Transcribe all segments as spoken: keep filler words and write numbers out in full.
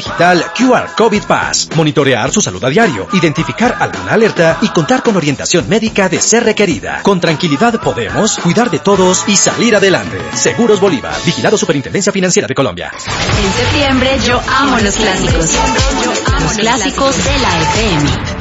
digital Q R COVID Pass, monitorear su salud a diario, identificar alguna alerta y contar con orientación médica de ser requerida. Con tranquilidad podemos cuidar de todos y salir adelante. Seguros Bolívar, vigilado Superintendencia Financiera de Colombia. En septiembre yo amo los clásicos. Yo amo los clásicos de la F M.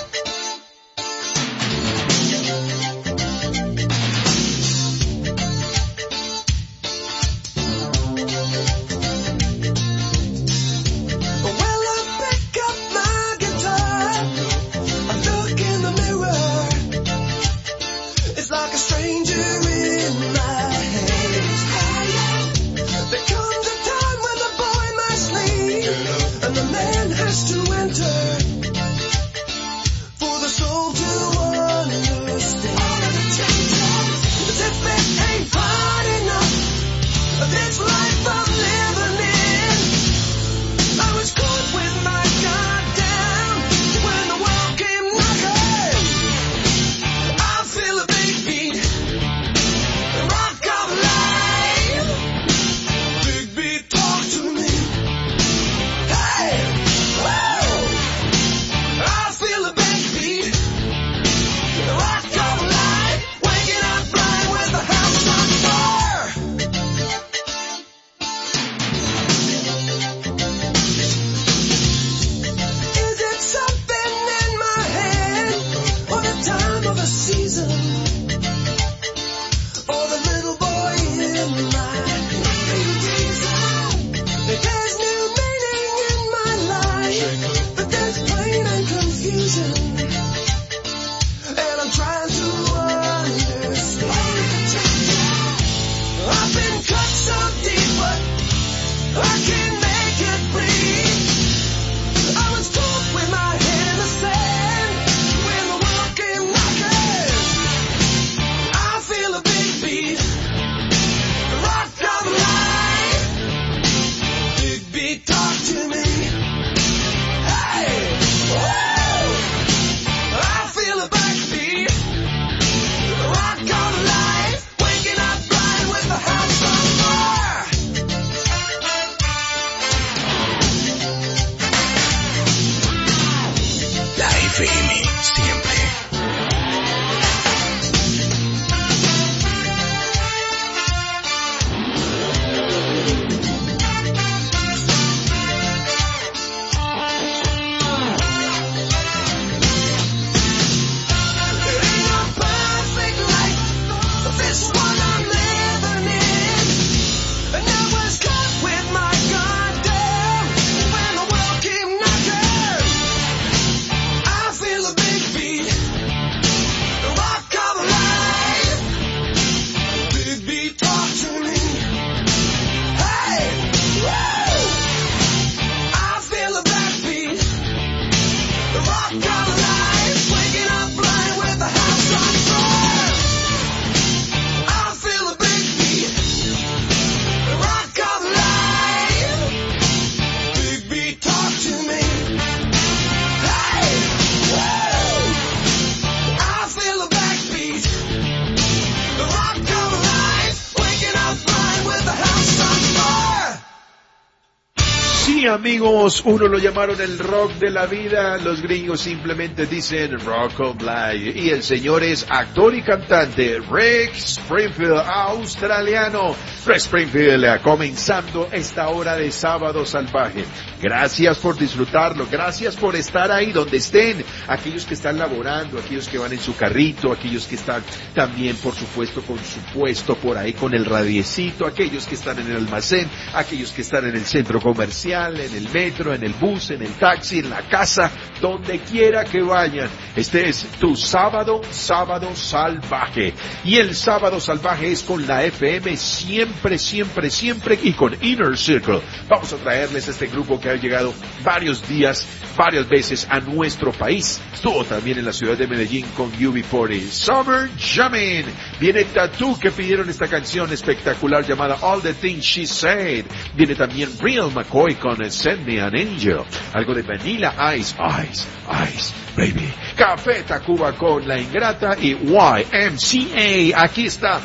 Amigos, uno lo llamaron el rock de la vida, los gringos simplemente dicen rock of life, y el señor es actor y cantante Rick Springfield, australiano. Rick Springfield, comenzando esta hora de Sábado Salvaje. Gracias por disfrutarlo, gracias por estar ahí donde estén, aquellos que están laborando, aquellos que van en su carrito, aquellos que están también, por supuesto, con su puesto por ahí con el radiecito, aquellos que están en el almacén, aquellos que están en el centro comercial, en el metro, en el bus, en el taxi, en la casa, donde quiera que vayan. Este es tu sábado, sábado salvaje. Y el sábado salvaje es con la F M siempre, siempre, siempre y con Inner Circle. Vamos a traerles este grupo que ha llegado varios días, varias veces a nuestro país. Estuvo también en la ciudad de Medellín con U B cuarenta. Summer Jamming. Viene Tattoo, que pidieron esta canción espectacular llamada All the Things She Said. Viene también Real McCoy con Send Me an Angel. Algo de Vanilla Ice, Ice, Ice, Baby. Café Tacuba con La Ingrata y Y M C A. Aquí está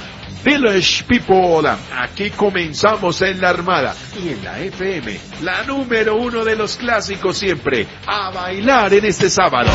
Village People. Aquí comenzamos en la Armada y en la F M, la número uno de los clásicos siempre, a bailar en este sábado.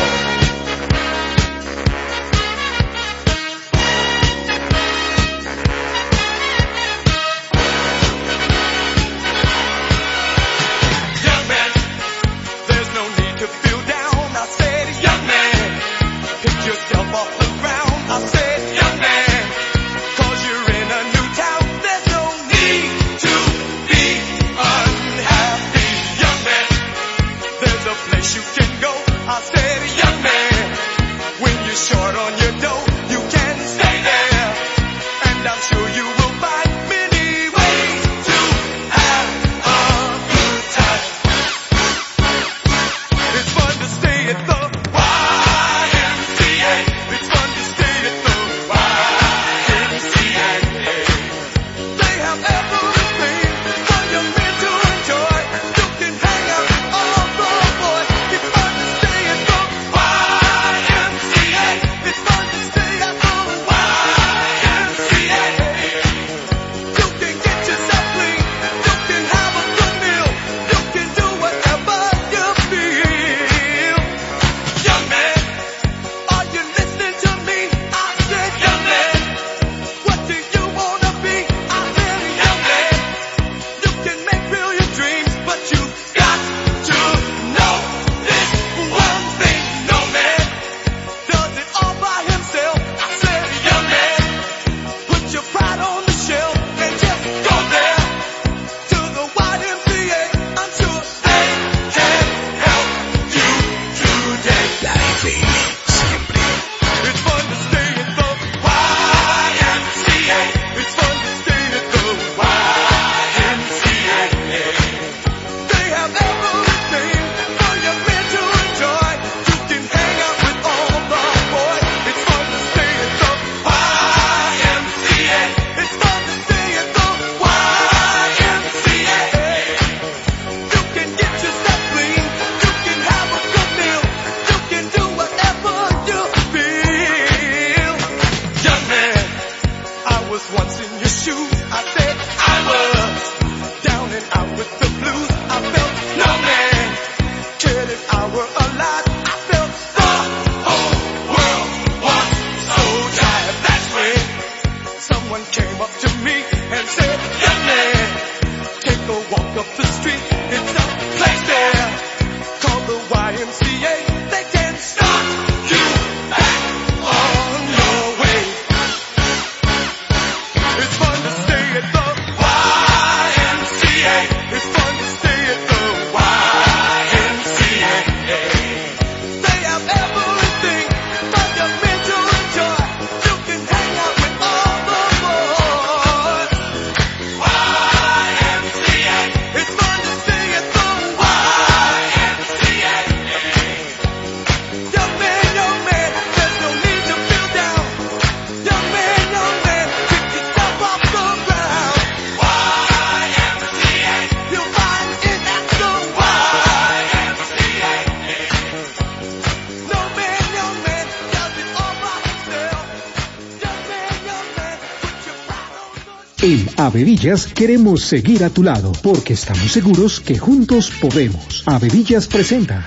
En Avevillas queremos seguir a tu lado, porque estamos seguros que juntos podemos. Avevillas presenta.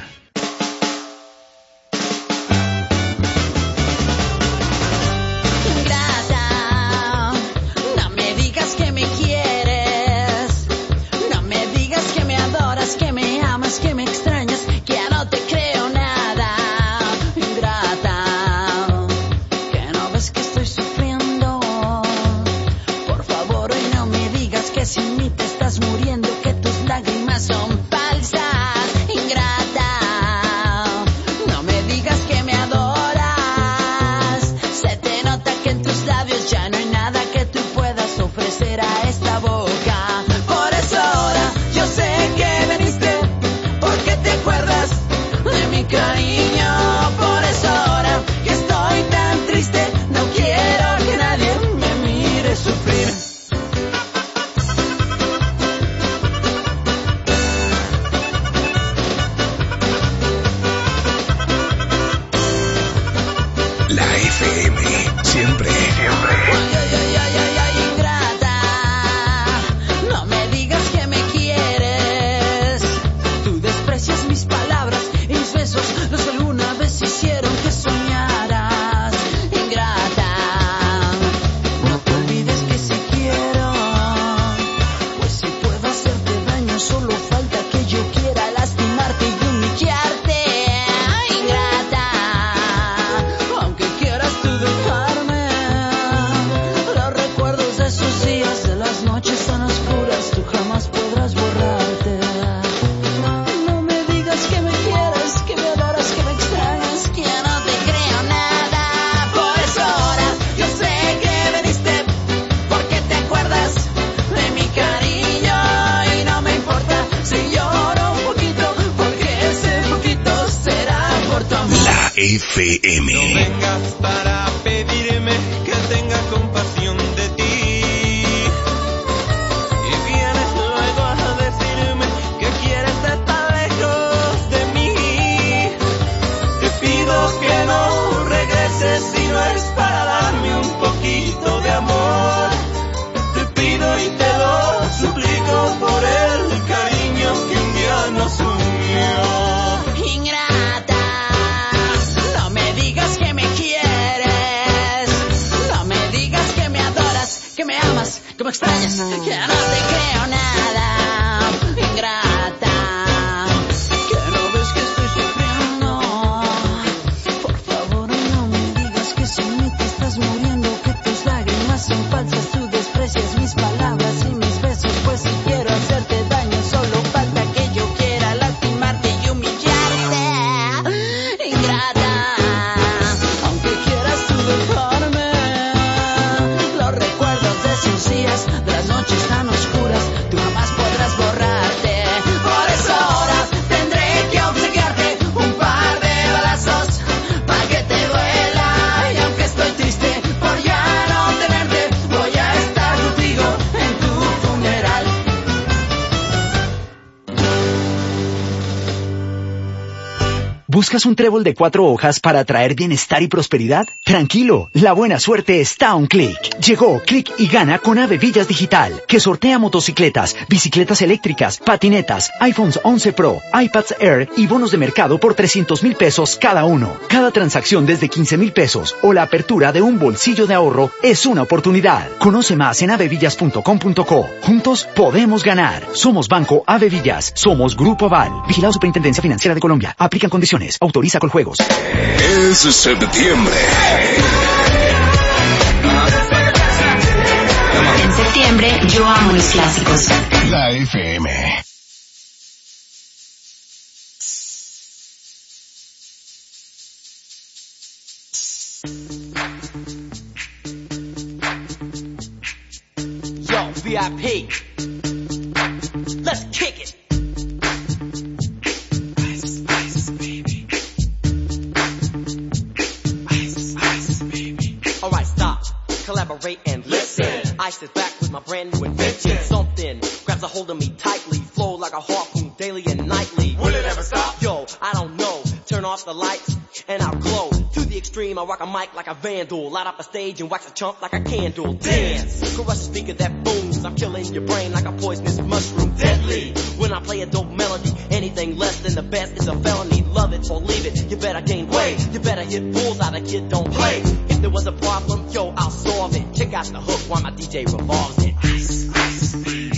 Sin mí te estás muriendo, que tus lágrimas son falsas, ingrata. F M. No vengas para pedirme que tenga compasión de ti. Y vienes luego a decirme que quieres estar lejos de mí. Te pido que no regreses si no es para darme un poquito de amor. Te pido y te lo suplico por el cariño que un día nos unió. Ingrata, no me digas que me quieres, no me digas que me adoras, que me amas, que me extrañas, que no te creo nada. Ingrata, que no ves que estoy sufriendo. Por favor, no me digas que sin mí te estás muriendo, que tus lágrimas son falsas, tú desprecias mis palabras y mis besos, pues si quiero hacerte daño solo falta que yo quiera lastimarte y humillarte. Ingrata, aunque quieras tú dejarme, los recuerdos de esos días, de las noches tan oscuras, tú jamás podrás borrarte. Por eso ahora tendré que obsequiarte un par de balazos para que te duela. Y aunque estoy triste por ya no tenerte, voy a estar contigo en tu funeral. ¿Buscas un trébol de cuatro hojas para traer bienestar y prosperidad? Tranquilo, la buena suerte está a un clic. Llegó Click y Gana con Ave Villas Digital, que sortea motocicletas, bicicletas eléctricas, patinetas, iPhones once Pro, iPads Air y bonos de mercado por trescientos mil pesos cada uno. Cada transacción desde quince mil pesos o la apertura de un bolsillo de ahorro es una oportunidad. Conoce más en avevillas punto com punto co. Juntos podemos ganar. Somos Banco Ave Villas. Somos Grupo Aval. Vigilado Superintendencia Financiera de Colombia. Aplican condiciones. Autoriza Coljuegos. Es septiembre. En septiembre, yo amo los clásicos. La F M. Yo, V I P. Let's kick it. Alright, stop, collaborate and listen. I sit back with my brand new invention. Something grabs a hold of me tightly, flow like a harpoon daily and nightly. Will it ever stop? Yo, I don't know. Turn off the lights and I'll glow. To the extreme, I rock a mic like a vandal. Light up a stage and wax a chump like a candle. Dance, crush a speaker that booms. I'm killing your brain like a poisonous mushroom. Deadly, when I play a dope melody. Anything less than the best is a felony. Love it or leave it, you better gain weight. You better hit bulls out, a kid don't play. If there was a problem, yo, I'll solve it. Check out the hook while my D J revolves it. Ice, ice, baby.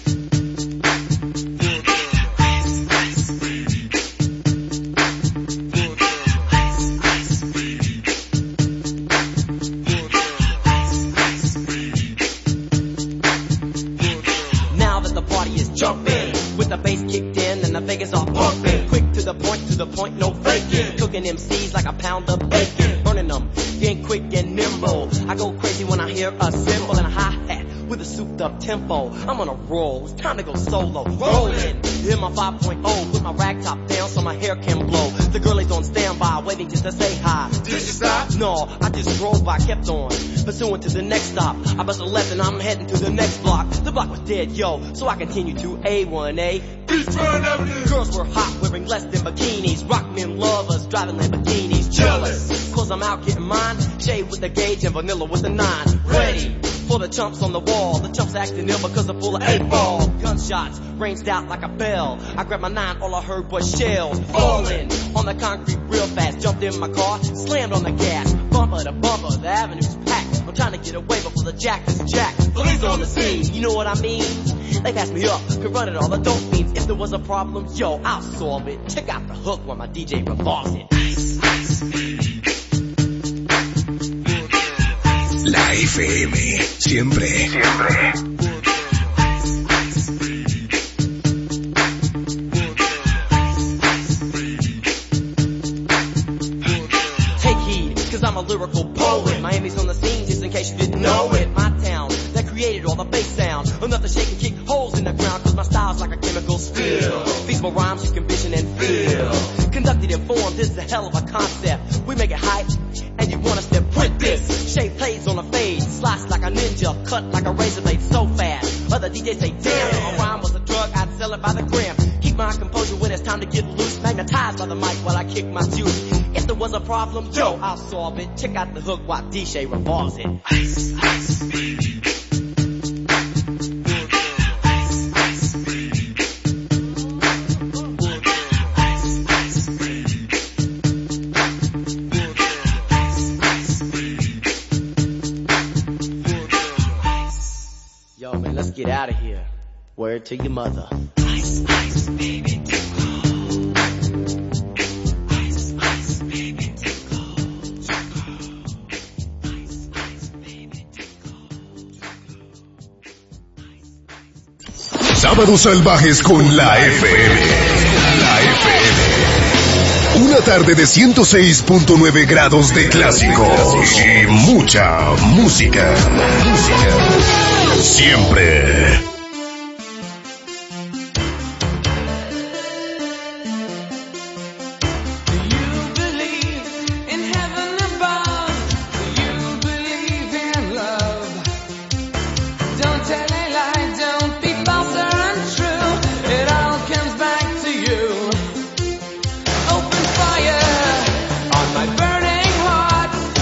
Jumping with the bass kicked in and the Vegas are pumping. Quick to the point, to the point, no faking. Cooking M Cs like a pound of bacon. Burning them, being quick and nimble. I go crazy when I hear a cymbal and a hi-hat with a souped up tempo. I'm on a roll, it's time to go solo. Rolling, hit my five point oh, put my rag top down so my hair can blow. The girl is on standby, waiting just to say hi. Did you stop? No, I just drove by, kept on, pursuing to the next stop. I bust a left and I'm heading to the next block. The block was dead, yo, so I continue to A one A. Beachfront Avenue. Girls were hot, wearing less than bikinis. Rock men lovers, driving Lamborghinis. Jealous, cause I'm out getting mine. Shade with the gauge and vanilla with the nine. Ready for the chumps on the wall. The chumps acting ill because I'm full of eight ball. Gunshots ranged out like a bell. I grabbed my nine, all I heard was shells falling on the concrete real fast. Jumped in my car, slammed on the gas. Bumper to bumper, the avenue's packed. I'm trying to get away before the jack is jacked. Police on the scene, you know what I mean? They passed me up, could run it all the dope fiends. If there was a problem, yo, I'll solve it. Check out the hook while my D J revolves it. Ice, ice, baby. La F M, siempre, siempre. Take heed, cause I'm a lyrical poet. Miami's on the scene, just in case you didn't know it. My town, that created all the bass sound. Enough to shake and kick holes in the ground, cause my style's like a chemical spill. Feast my rhymes, you can vision and feel. Conducted in form, this is a hell of a concept. We make it hype, and you want us to print this. Shape plays on a fade, slice like a ninja, cut like a razor blade so fast. Other D Js say, damn, if a rhyme was a drug, I'd sell it by the gram. Keep my composure when it's time to get loose, magnetized by the mic while I kick my juice. If there was a problem, yo, I'll solve it. Check out the hook while D J revolves it. Ice, ice, baby. Yo, man, let's get out of here. Word to your mother. Ice, ice, baby, too cold. Ice, ice, baby, too cold. Too cold. Ice, ice, baby, too cold. Sábados salvajes con la F M. La F M. Una tarde de ciento seis punto nueve grados de clásicos y mucha música. Música. Siempre.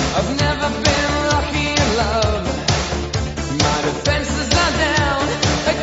Defenses are down.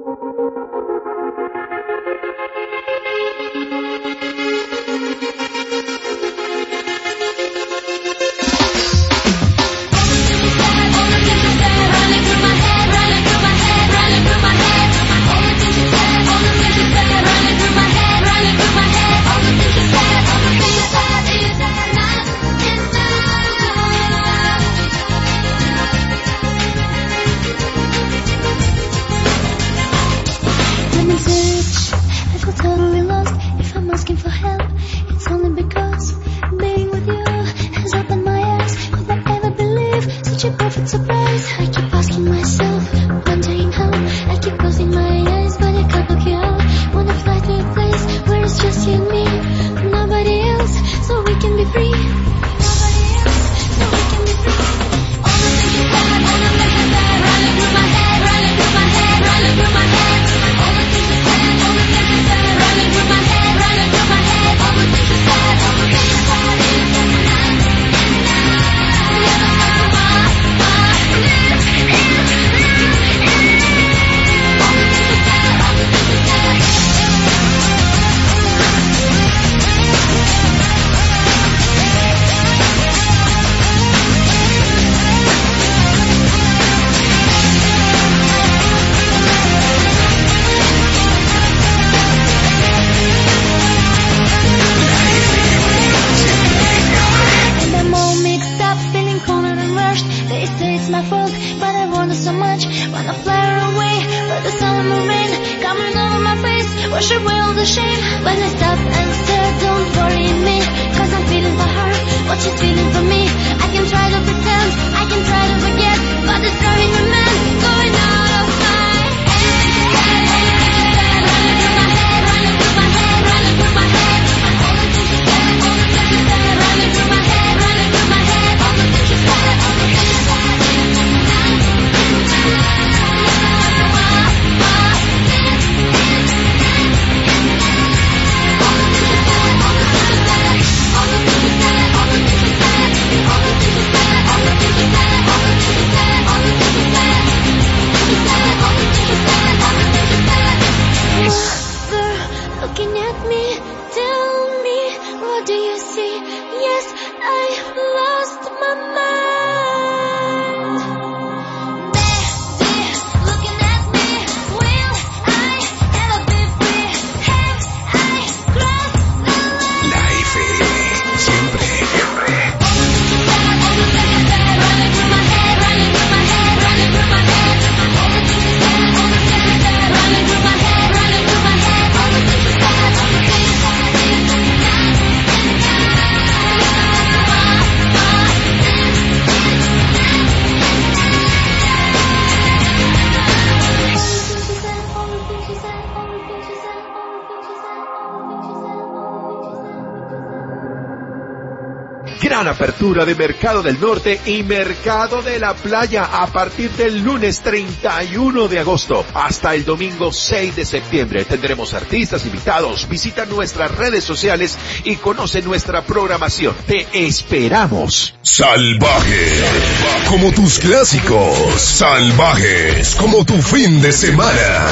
Gran apertura de Mercado del Norte y Mercado de la Playa a partir del lunes treinta y uno de agosto hasta el domingo seis de septiembre. Tendremos artistas invitados. Visita nuestras redes sociales y conoce nuestra programación. Te esperamos. Salvaje, como tus clásicos. Salvajes, como tu fin de semana.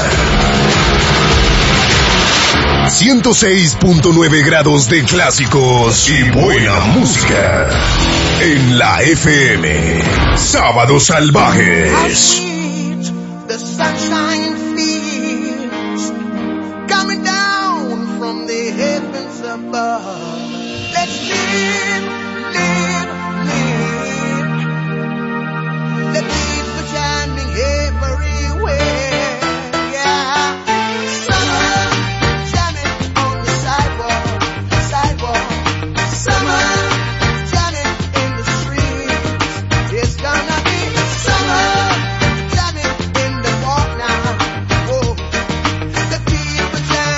ciento seis punto nueve grados de clásicos y buena música. En la F M, Sábados Salvajes. The sunshine feels coming down from the heavens above. Let's live, live, live. The people shining everywhere.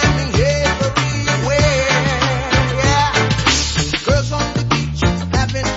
Having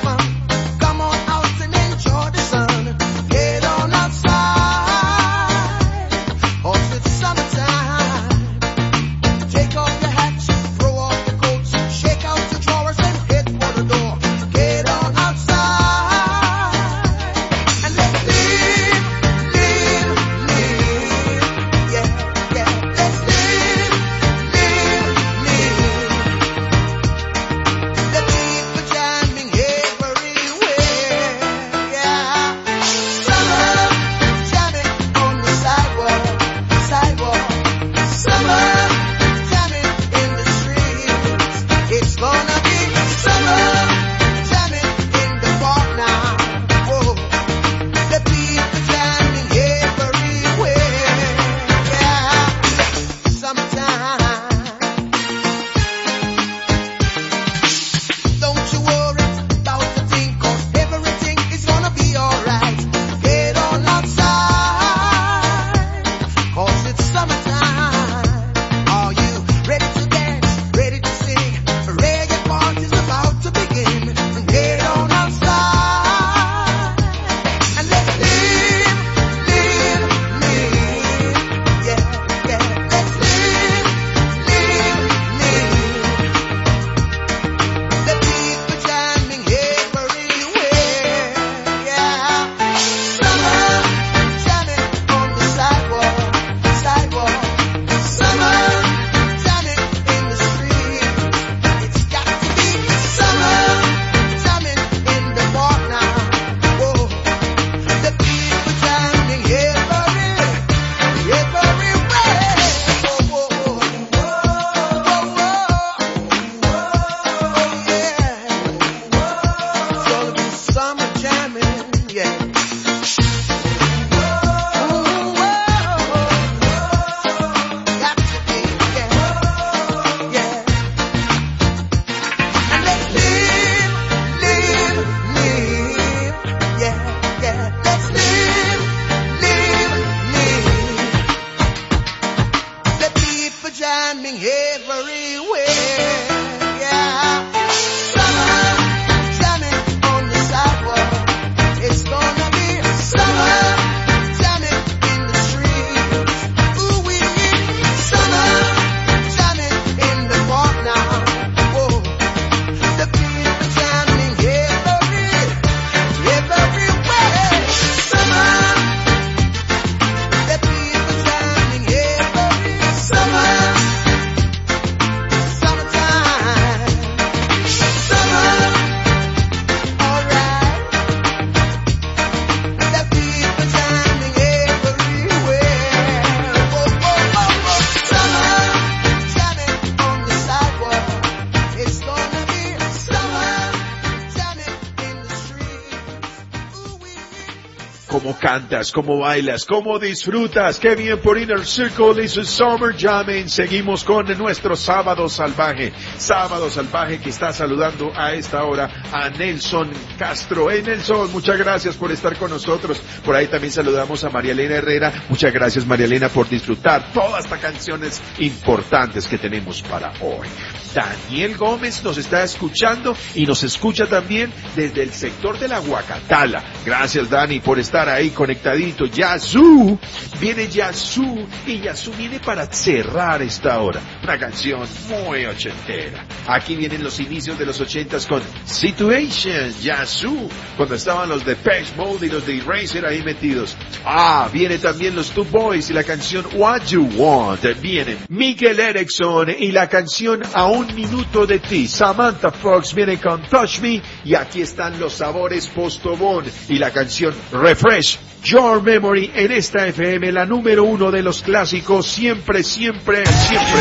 Cómo cantas, cómo bailas, cómo disfrutas. Qué bien por Inner Circle y su Summer Jamming. Seguimos con nuestro Sábado Salvaje. Sábado Salvaje que está saludando a esta hora a Nelson Castro. Hey Nelson, muchas gracias por estar con nosotros. Por ahí también saludamos a María Elena Herrera. Muchas gracias María Elena por disfrutar todas estas canciones importantes que tenemos para hoy. Daniel Gómez nos está escuchando y nos escucha también desde el sector de la Huacatala. Gracias Dani por estar ahí conectadito. Yazoo, viene Yazoo y Yazoo viene para cerrar esta hora. Una canción muy ochentera. Aquí vienen los inicios de los ochentas con Situation, Yazoo, cuando estaban los Depeche Mode y los de Eraser ahí metidos. Ah, viene también los Two Boys y la canción What You Want. Viene Miguel Erickson y la canción A un minuto de ti. Samantha Fox viene con Touch Me y aquí están los sabores Postobón y la canción Refresh Your Memory en esta F M, la número uno de los clásicos, siempre, siempre, siempre.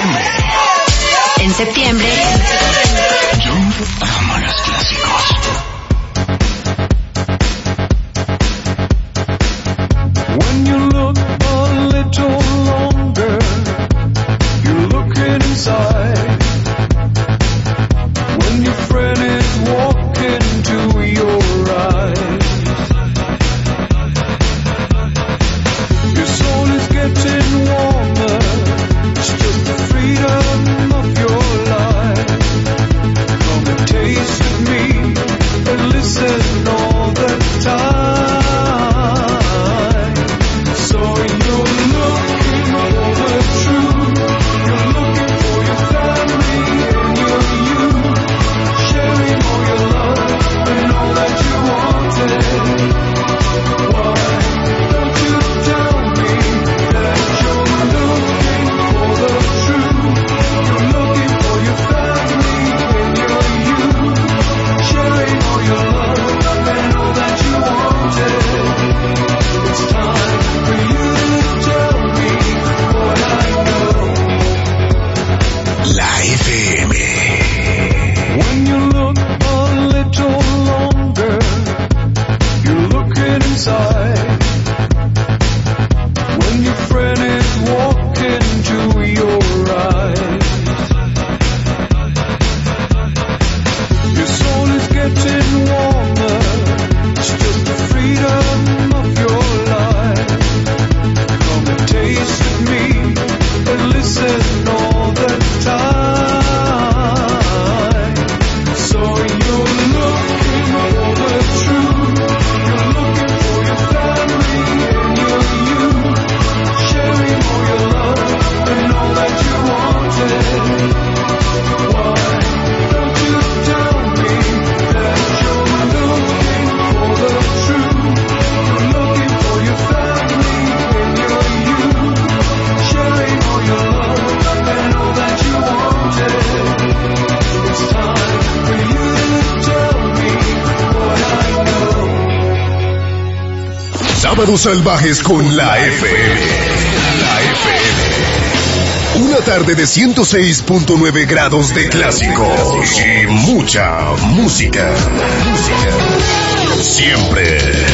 En septiembre, yo amo los clásicos. When you look a little longer, you're looking inside. When your friend is walking to your eyes, your soul is getting warmer. It's just the freedom of your life. Come and taste of me and listen all the time. So you're looking for the truth. You're looking for your family and your youth. Sharing all your love and all that you wanted. Why don't you tell me that you're looking for the truth? You're looking for your family and your youth. Sharing all your love and all that you wanted. It's time for you to tell me what I know. La F M. When you look a little longer, you're looking inside. When your friend is walking to your eyes, your soul is getting warmer. It's just the freedom of your life. Come and taste of me and listen all the time. So you're looking for the truth. You're looking for your family and your youth. Sharing all your love and all that you wanted. Why don't you tell me that you're looking for the truth? You're looking for your family and your youth. Sharing all your love and all that you wanted. It's time for you to tell me what I know. Sábados Salvajes con la F M. La F M. Una tarde de ciento seis punto nueve grados de clásicos y mucha música. Música. Siempre.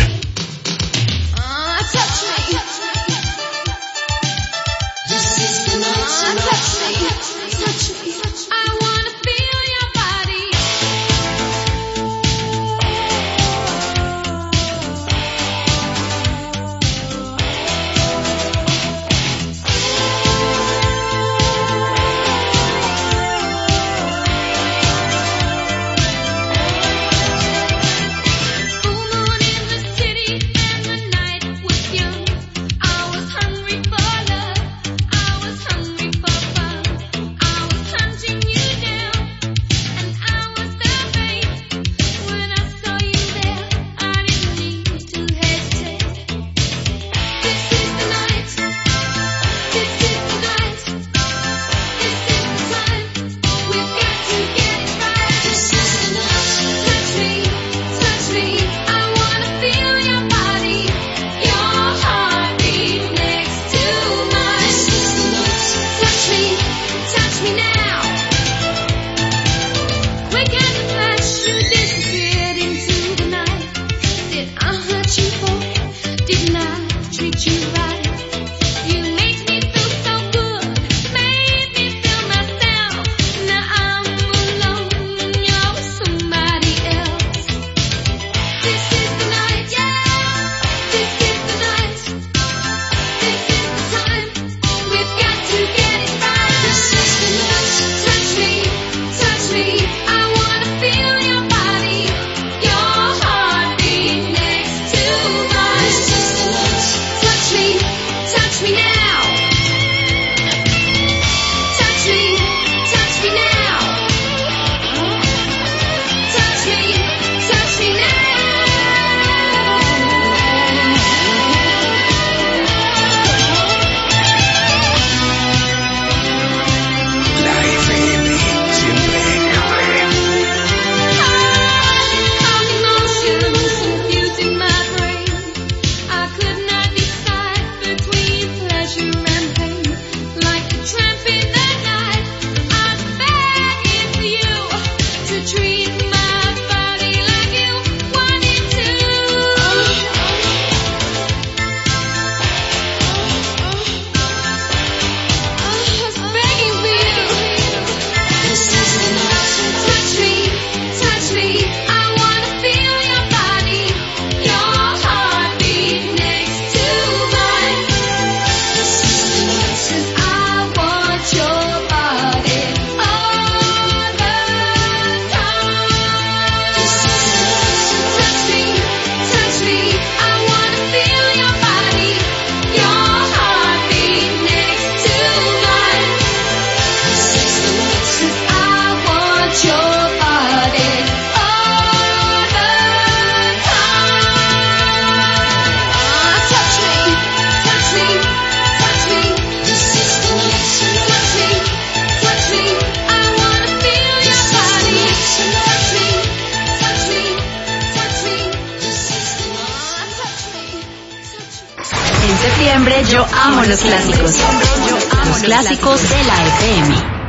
septiembre yo amo los clásicos. Yo amo los clásicos de la F M.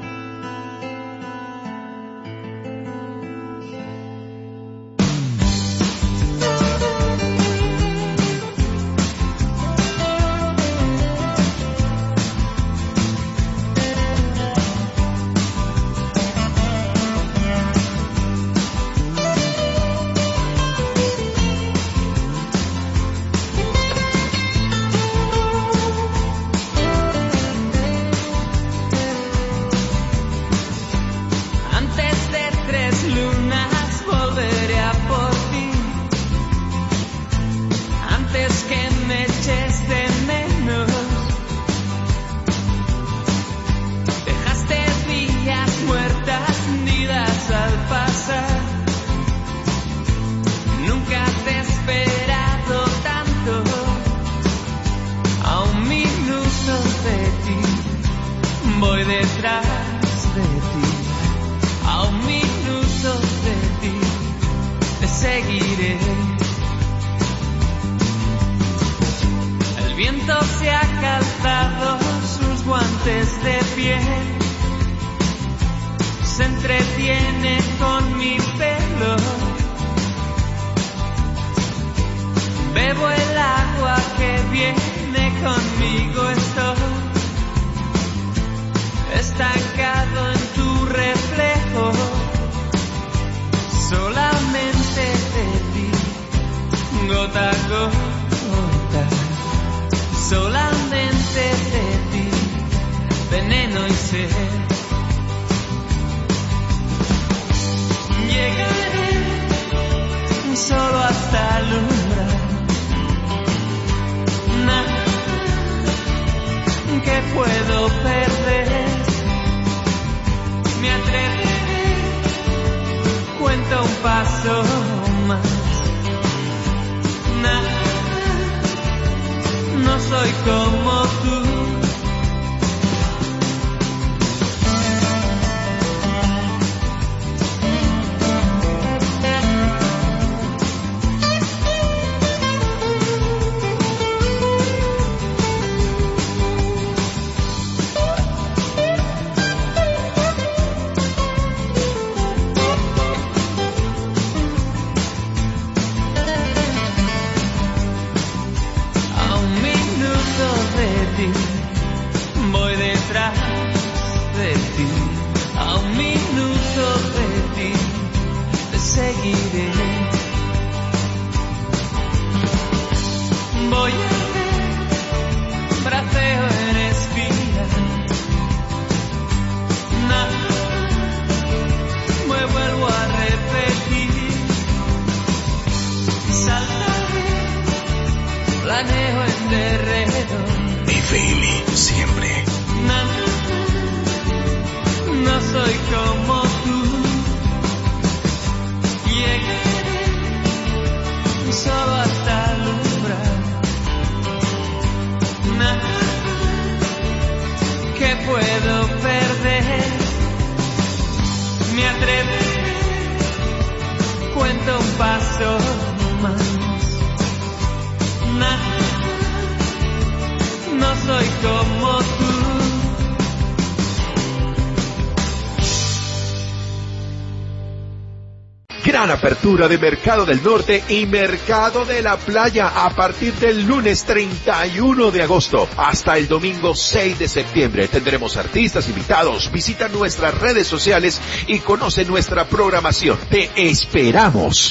Gran apertura de Mercado del Norte y Mercado de la Playa a partir del lunes treinta y uno de agosto hasta el domingo seis de septiembre. Tendremos artistas invitados. Visita nuestras redes sociales y conoce nuestra programación. Te esperamos.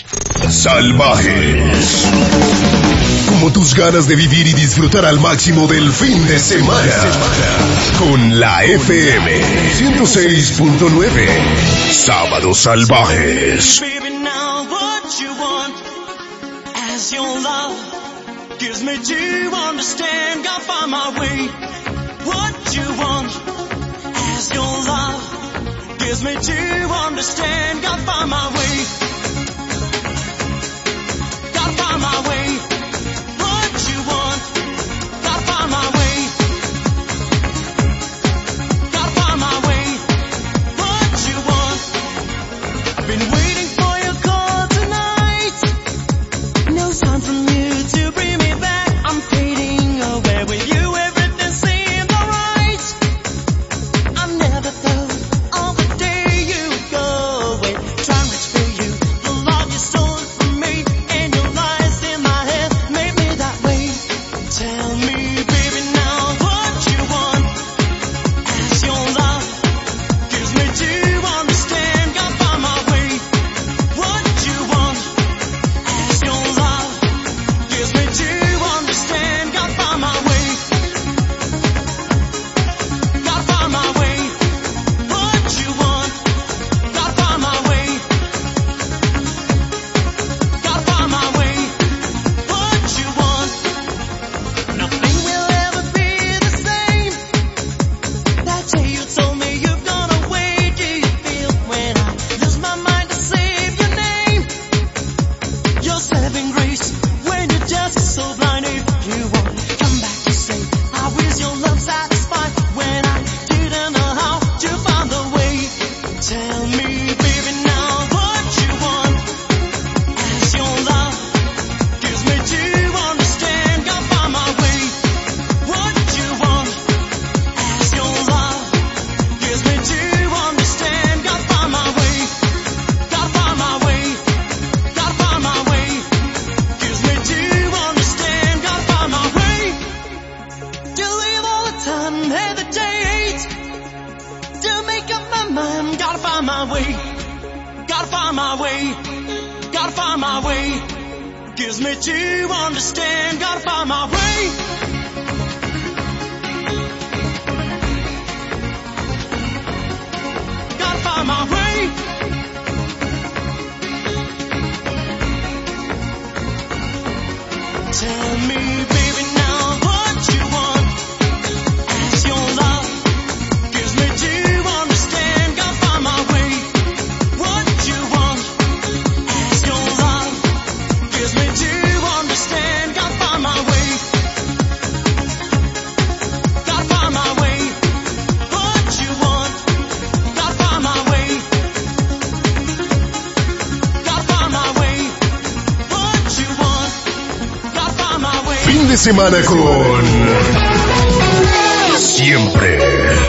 Salvajes. Como tus ganas de vivir y disfrutar al máximo del fin de semana. Con la F M ciento seis punto nueve. Sábados Salvajes. As your love gives me to understand, gotta find my way. What you want, as your love gives me to understand, gotta find my way. Gotta find my way. What you want, gotta find my way. Gotta find my way. What you want, I've been waiting for your call tonight. No sign from you to bring me back. I'm fading my way, gotta find my way, gotta find my way. Gives me to understand, gotta find my way. Gotta find my way. Tell me, baby, now what you want. As your love gives me to understand, gotta find my way. What you want. As your love gives me to understand, gotta find my way. Gotta find my way. What you want. Gotta find my way. Gotta find my way. What you want. Gotta find my way. Fin de semana con Siempre.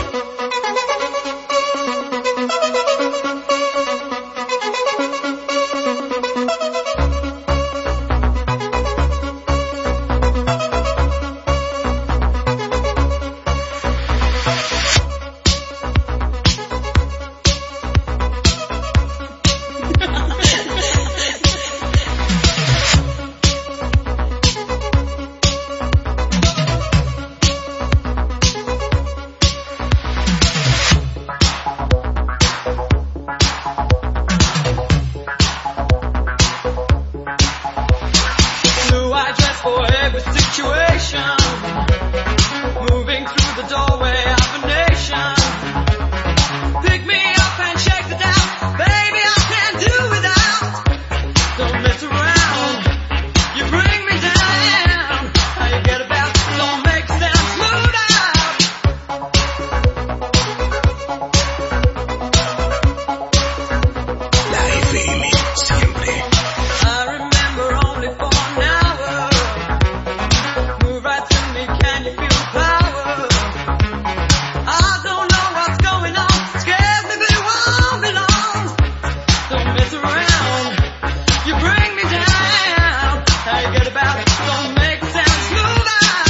Blue eye dress for every situation. Moving through the doorway of a nation. Pick me up and check it out. Baby, I can't do without. Don't mess around. You bring me down. How you get about? Don't make sense. Smooth out. La F M, siempre. I remember only for an hour. Move right to me, can you feel the power? I don't know what's going on. Scares me, but it won't be long. Don't mess around. You bring me down. How you get about it? Don't make sense. Move out.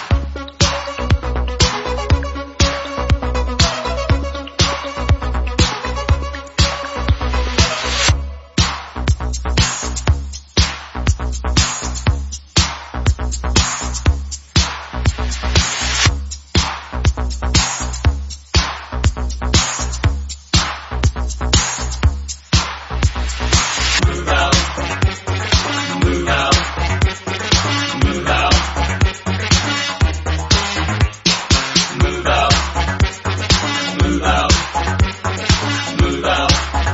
Move out. Move out. Move out. Move out. Move out.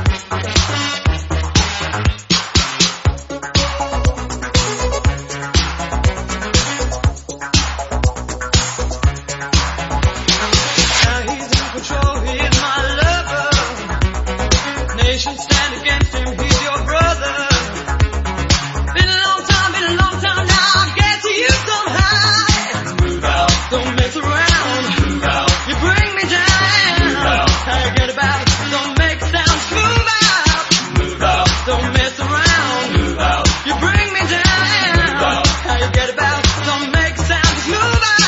Now he's in control, he is my lover. Nation stand against him, he's your brother. Been a long time, been a long time now. I'll get to you somehow. Move out. Don't mess around. Move out. You bring me down. Move out. How you get about it? Don't make sounds. Move out. Move out. Don't mess around. Move out. You bring me down. Move out. How you get about it? Don't make sounds. Move out.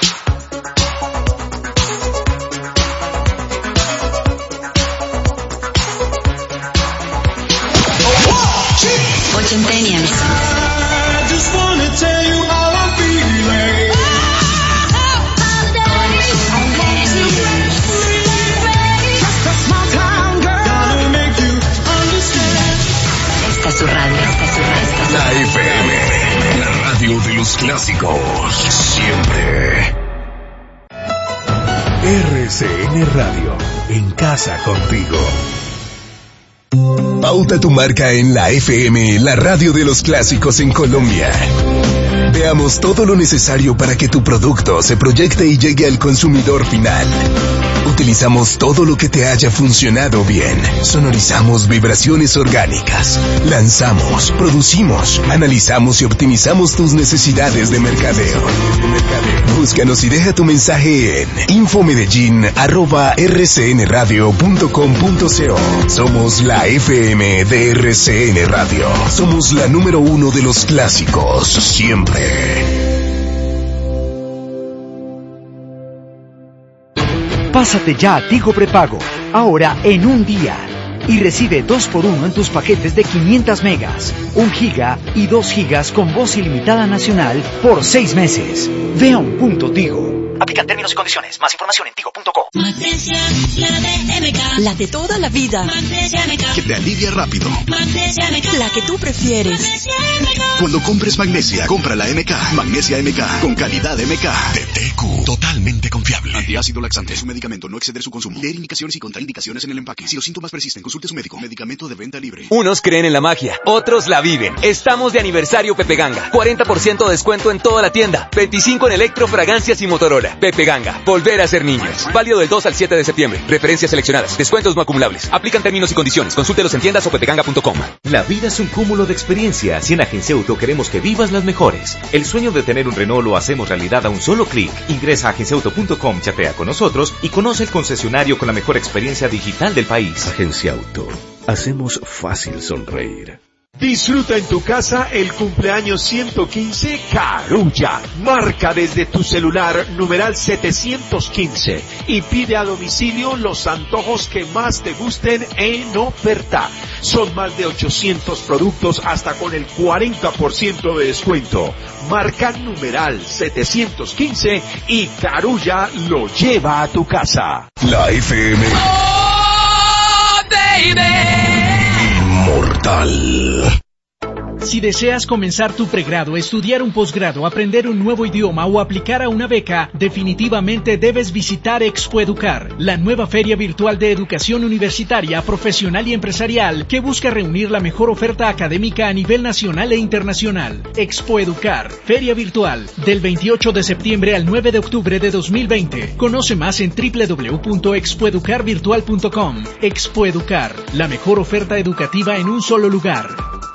Ochentennials. I just wanna tell you how I'm feeling. Just a small town girl. Gonna make you understand. Esta es su radio. Esta es su radio. Esta es su La radio. F M, la radio de los clásicos. Siempre. R C N Radio, en casa contigo. Pauta tu marca en la F M, la radio de los clásicos en Colombia. Veamos todo lo necesario para que tu producto se proyecte y llegue al consumidor final. Utilizamos todo lo que te haya funcionado bien. Sonorizamos vibraciones orgánicas. Lanzamos, producimos, analizamos y optimizamos tus necesidades de mercadeo. Búscanos y deja tu mensaje en infomedellin arroba r c n radio punto com punto co. Somos la F M de R C N Radio. Somos la número uno de los clásicos, siempre. Pásate ya a Tigo Prepago. Ahora en un día. y recibe dos por uno en tus paquetes de quinientos megas, un giga y dos gigas con voz ilimitada nacional por seis meses. Ve a un punto Tigo. Aplican términos y condiciones. Más información en tigo punto co. Magnesia, la de M K. La de toda la vida. Magnesia M K. Que te alivia rápido. Magnesia M K. La que tú prefieres. Magnesia M K. Cuando compres magnesia, compra la M K. Magnesia M K. Con calidad M K. De T Q. Totalmente confiable. Antiácido laxante. Es un medicamento. No exceder su consumo. Leer indicaciones y contraindicaciones en el empaque. Si los síntomas persisten, consulte a su médico. Medicamento de venta libre. Unos creen en la magia. Otros la viven. Estamos de aniversario Pepe Ganga. cuarenta por ciento de descuento en toda la tienda. veinticinco en electro, fragancias y Motorola. Pepe Ganga, volver a ser niños. Válido del dos al siete de septiembre. Referencias seleccionadas. Descuentos no acumulables. Aplican términos y condiciones. Consúltelos en tiendas o pepeganga punto com. La vida es un cúmulo de experiencias y en Agencia Auto queremos que vivas las mejores. El sueño de tener un Renault lo hacemos realidad a un solo clic. Ingresa a agencia auto punto com, chatea con nosotros y conoce el concesionario con la mejor experiencia digital del país. Agencia Auto. Hacemos fácil sonreír. Disfruta en tu casa el cumpleaños ciento quince Carulla. Marca desde tu celular numeral setecientos quince y pide a domicilio los antojos que más te gusten en oferta. Son más de ochocientos productos hasta con el cuarenta por ciento de descuento. Marca numeral setecientos quince y Carulla lo lleva a tu casa. La F M. Oh, baby. Inmortal. Si deseas comenzar tu pregrado, estudiar un posgrado, aprender un nuevo idioma o aplicar a una beca, definitivamente debes visitar Expoeducar, la nueva feria virtual de educación universitaria, profesional y empresarial que busca reunir la mejor oferta académica a nivel nacional e internacional. Expoeducar, feria virtual, del veintiocho de septiembre al nueve de octubre de dos mil veinte. Conoce más en doble u doble u doble u punto expoeducar virtual punto com. Expoeducar, la mejor oferta educativa en un solo lugar.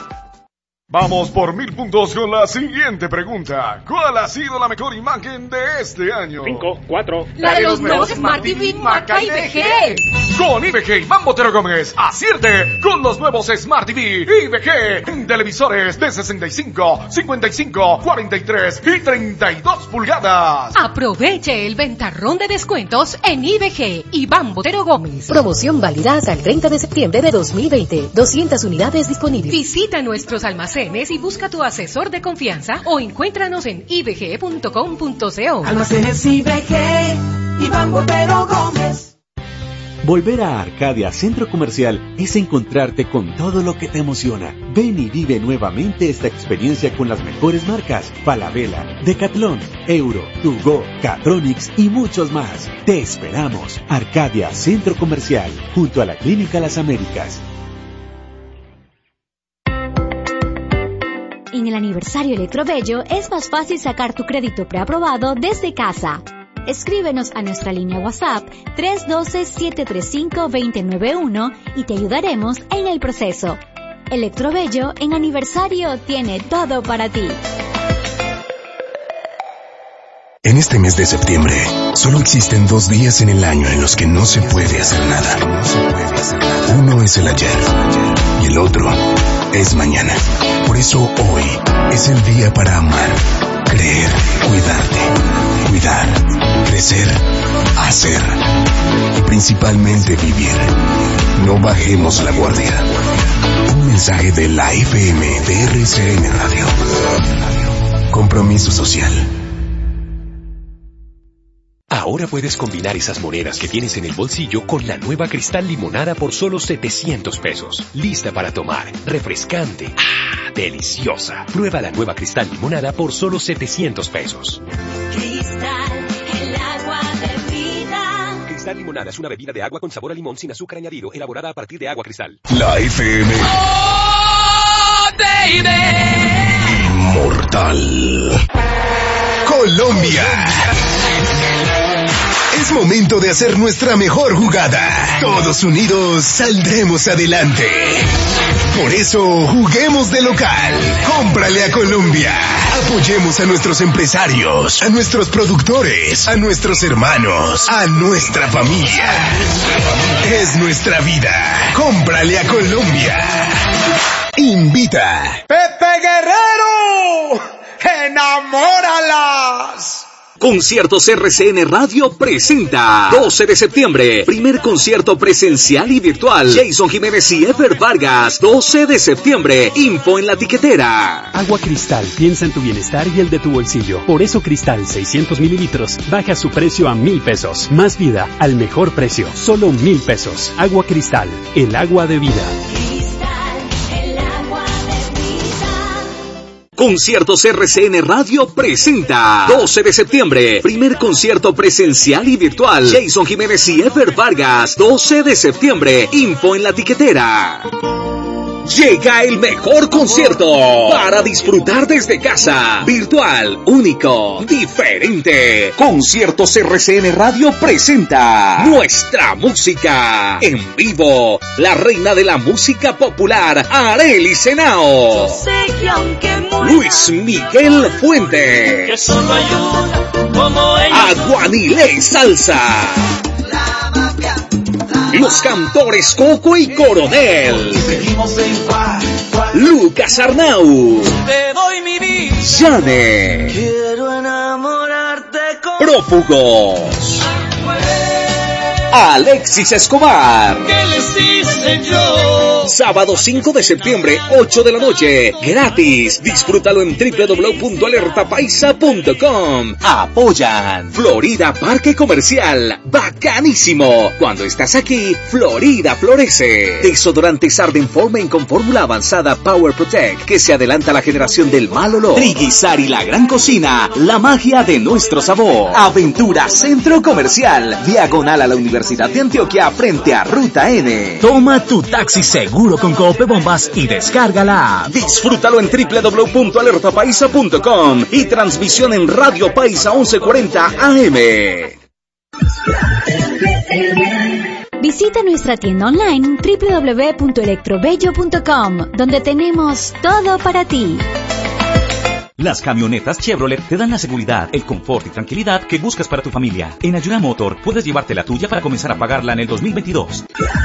Vamos por mil puntos con la siguiente pregunta. ¿Cuál ha sido la mejor imagen de este año? Cinco, cuatro. La de los nuevos Smart T V marca I V G. Con I V G, Iván Botero Gómez, acierte con los nuevos Smart T V I V G. Televisores de sesenta y cinco, cincuenta y cinco, cuarenta y tres y treinta y dos pulgadas. Aproveche el ventarrón de descuentos en I V G. Iván Botero Gómez. Promoción válida hasta el treinta de septiembre de dos mil veinte. doscientas unidades disponibles. Visita nuestros almacenes y busca tu asesor de confianza o encuéntranos en i v g punto com punto co. Almacenes I V G, Iván Botero Gómez. Volver a Arcadia Centro Comercial es encontrarte con todo lo que te emociona. Ven y vive nuevamente esta experiencia con las mejores marcas: Falabella, Decathlon, Euro, Tugo, Catronics y muchos más. Te esperamos. Arcadia Centro Comercial, junto a la Clínica Las Américas. En el aniversario Electrobello es más fácil sacar tu crédito preaprobado desde casa. Escríbenos a nuestra línea WhatsApp tres uno dos, siete tres cinco, dos cero nueve uno y te ayudaremos en el proceso. Electrobello en aniversario tiene todo para ti. En este mes de septiembre, solo existen dos días en el año en los que no se puede hacer nada. Uno es el ayer y el otro es mañana. Por eso hoy es el día para amar, creer, cuidarte, cuidar, crecer, hacer y principalmente vivir. No bajemos la guardia. Un mensaje de la F M de R C N Radio. Compromiso social. Ahora puedes combinar esas monedas que tienes en el bolsillo con la nueva Cristal Limonada por solo setecientos pesos. Lista para tomar, refrescante, ¡ah! Deliciosa. Prueba la nueva Cristal Limonada por solo setecientos pesos. Cristal, el agua de vida. Cristal Limonada es una bebida de agua con sabor a limón sin azúcar añadido, elaborada a partir de agua cristal. La F M. Oh, baby. Inmortal. Colombia. Es momento de hacer nuestra mejor jugada. Todos unidos saldremos adelante. Por eso, juguemos de local. Cómprale a Colombia. Apoyemos a nuestros empresarios, a nuestros productores, a nuestros hermanos, a nuestra familia. Es nuestra vida. Cómprale a Colombia. Invita. Pepe Guerrero, enamóralas. Conciertos R C N Radio presenta doce de septiembre, primer concierto presencial y virtual. Jason Jiménez y Ever Vargas, doce de septiembre, info en la tiquetera. Agua Cristal piensa en tu bienestar y el de tu bolsillo. Por eso Cristal seiscientos mililitros baja su precio a mil pesos. Más vida al mejor precio, solo mil pesos. Agua Cristal, el agua de vida. Conciertos R C N Radio presenta doce de septiembre, primer concierto presencial y virtual. Jason Jiménez y Ever Vargas, doce de septiembre, info en la tiquetera. Llega el mejor concierto para disfrutar desde casa, virtual, único, diferente. Conciertos R C N Radio presenta nuestra música en vivo. La reina de la música popular, Arely Senao. Luis Miguel Fuente. Que solo hay una como ella. Aguanilé Salsa. Los cantores Coco y Coronel. Lucas Arnau. Te doy mi vida. Yane. Quiero enamorarte con Prófugos. Alexis Escobar. ¿Qué les dice yo? Sábado cinco de septiembre, ocho de la noche. Gratis. Disfrútalo en doble u doble u doble u punto alerta paisa punto com. Apoyan Florida Parque Comercial. Bacanísimo. Cuando estás aquí, Florida florece. Desodorante Arden Formen con fórmula avanzada Power Protect, que se adelanta a la generación del mal olor. Triguizar y la gran cocina. La magia de nuestro sabor. Aventura Centro Comercial. Diagonal a la Universidad de Antioquia frente a Ruta N. Toma tu taxi seguro con Cope Bombas y descárgala. Disfrútalo en doble u doble u doble u punto alerta paisa punto com y transmisión en Radio Paisa once cuarenta A M. Visita nuestra tienda online doble u doble u doble u punto electrobello punto com, donde tenemos todo para ti. Las camionetas Chevrolet te dan la seguridad, el confort y tranquilidad que buscas para tu familia. En Ayuda Motor puedes llevarte la tuya para comenzar a pagarla en el dos mil veintidós.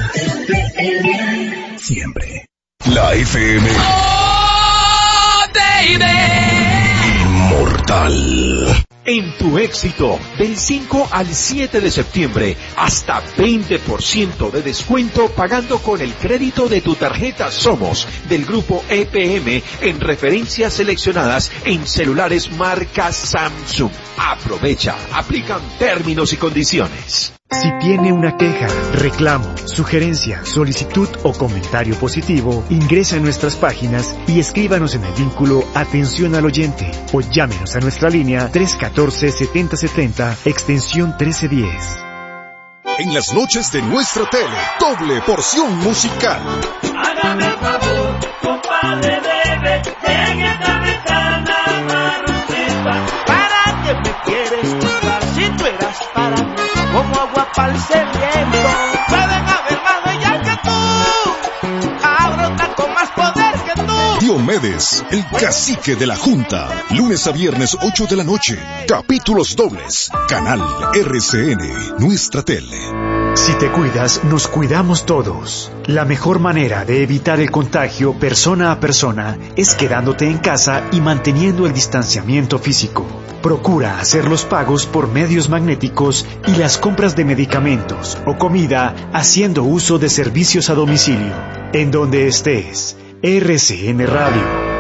Siempre. La F M. Oh, baby. Inmortal. En tu éxito, del cinco al siete de septiembre, hasta veinte por ciento de descuento pagando con el crédito de tu tarjeta Somos del grupo E P M en referencias seleccionadas en celulares marca Samsung. Aprovecha, aplican términos y condiciones. Si tiene una queja, reclamo, sugerencia, solicitud o comentario positivo, ingrese a nuestras páginas y escríbanos en el vínculo Atención al Oyente o llámenos a nuestra línea tres uno cuatro, siete cero siete cero, extensión trece diez. En las noches de nuestra tele, doble porción musical. Hágame el favor, compadre, debe, en esta ventana marroncita. ¿Para qué me quieres quitar si tú eras para mí como agua para el sediento? Pueden haber más bella que tú, abrota con más poder que tú. Diomedes, el cacique de la Junta. Lunes a viernes, ocho de la noche. Capítulos dobles. Canal R C N, nuestra tele. Si te cuidas, nos cuidamos todos. La mejor manera de evitar el contagio persona a persona es quedándote en casa y manteniendo el distanciamiento físico. Procura hacer los pagos por medios magnéticos y las compras de medicamentos o comida haciendo uso de servicios a domicilio. En donde estés, R C N Radio.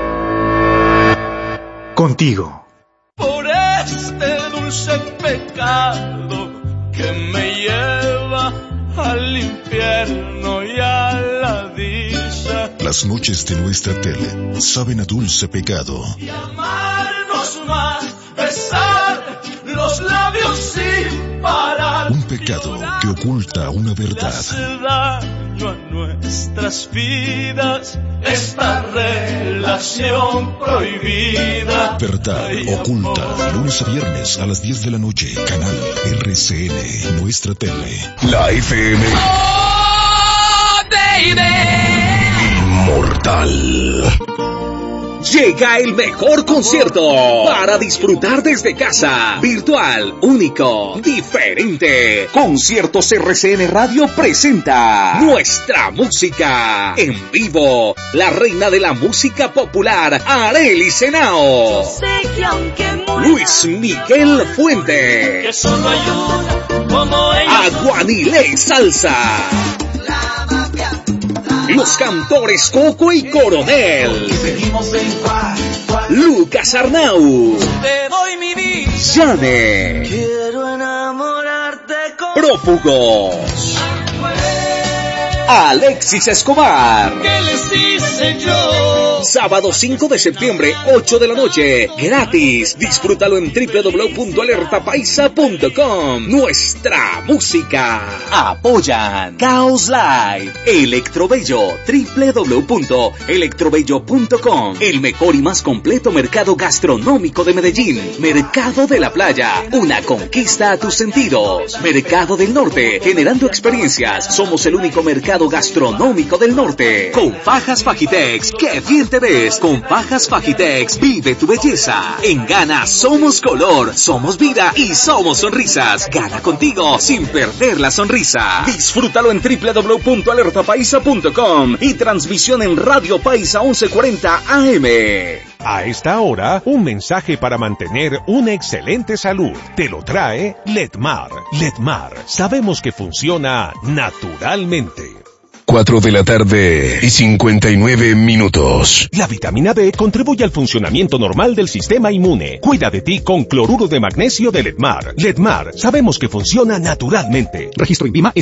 Contigo. Por este dulce pecado que me lleva al infierno y a la dicha. Las noches de nuestra tele saben a dulce pecado. Y amarnos más, besar los labios sin parar. Un pecado que oculta una verdad. Hace daño a nuestras vidas esta relación prohibida. Verdad oculta, lunes a viernes a las diez de la noche. Canal R C N, nuestra tele. La F M. Oh, baby. Inmortal. Llega el mejor concierto para disfrutar desde casa, virtual, único, diferente. Conciertos R C N Radio presenta nuestra música en vivo. La reina de la música popular, Arely Senao. Yo sé que aunque Luis Miguel Fuente. Que solo hay una como ella. Aguanile Salsa. Los cantores Coco y Coronel. Lucas Arnau. Te doy mi vida. Yane. Quiero enamorarte con Prófugos. Alexis Escobar. ¿Qué les hice yo? Sábado cinco de septiembre, ocho de la noche. Gratis. Disfrútalo en doble u doble u doble u punto alerta paisa punto com. Nuestra música. Apoyan Caos Live, Electrobello, doble u doble u doble u punto electrobello punto com. El mejor y más completo mercado gastronómico de Medellín. Mercado de la Playa. Una conquista a tus sentidos. Mercado del Norte. Generando experiencias. Somos el único mercado gastronómico del norte. Con Fajas Fajitex, qué bien te ves. Con Fajas Fajitex, vive tu belleza. En Gana somos color, somos vida y somos sonrisas. Gana contigo sin perder la sonrisa. Disfrútalo en doble u doble u doble u punto alerta paisa punto com y transmisión en Radio Paisa once cuarenta A M. A esta hora, un mensaje para mantener una excelente salud. Te lo trae Letmar. Letmar, sabemos que funciona naturalmente. cuatro de la tarde y cincuenta y nueve minutos. La vitamina D contribuye al funcionamiento normal del sistema inmune. Cuida de ti con cloruro de magnesio de Letmar. Letmar, sabemos que funciona naturalmente. Registro INVIMA S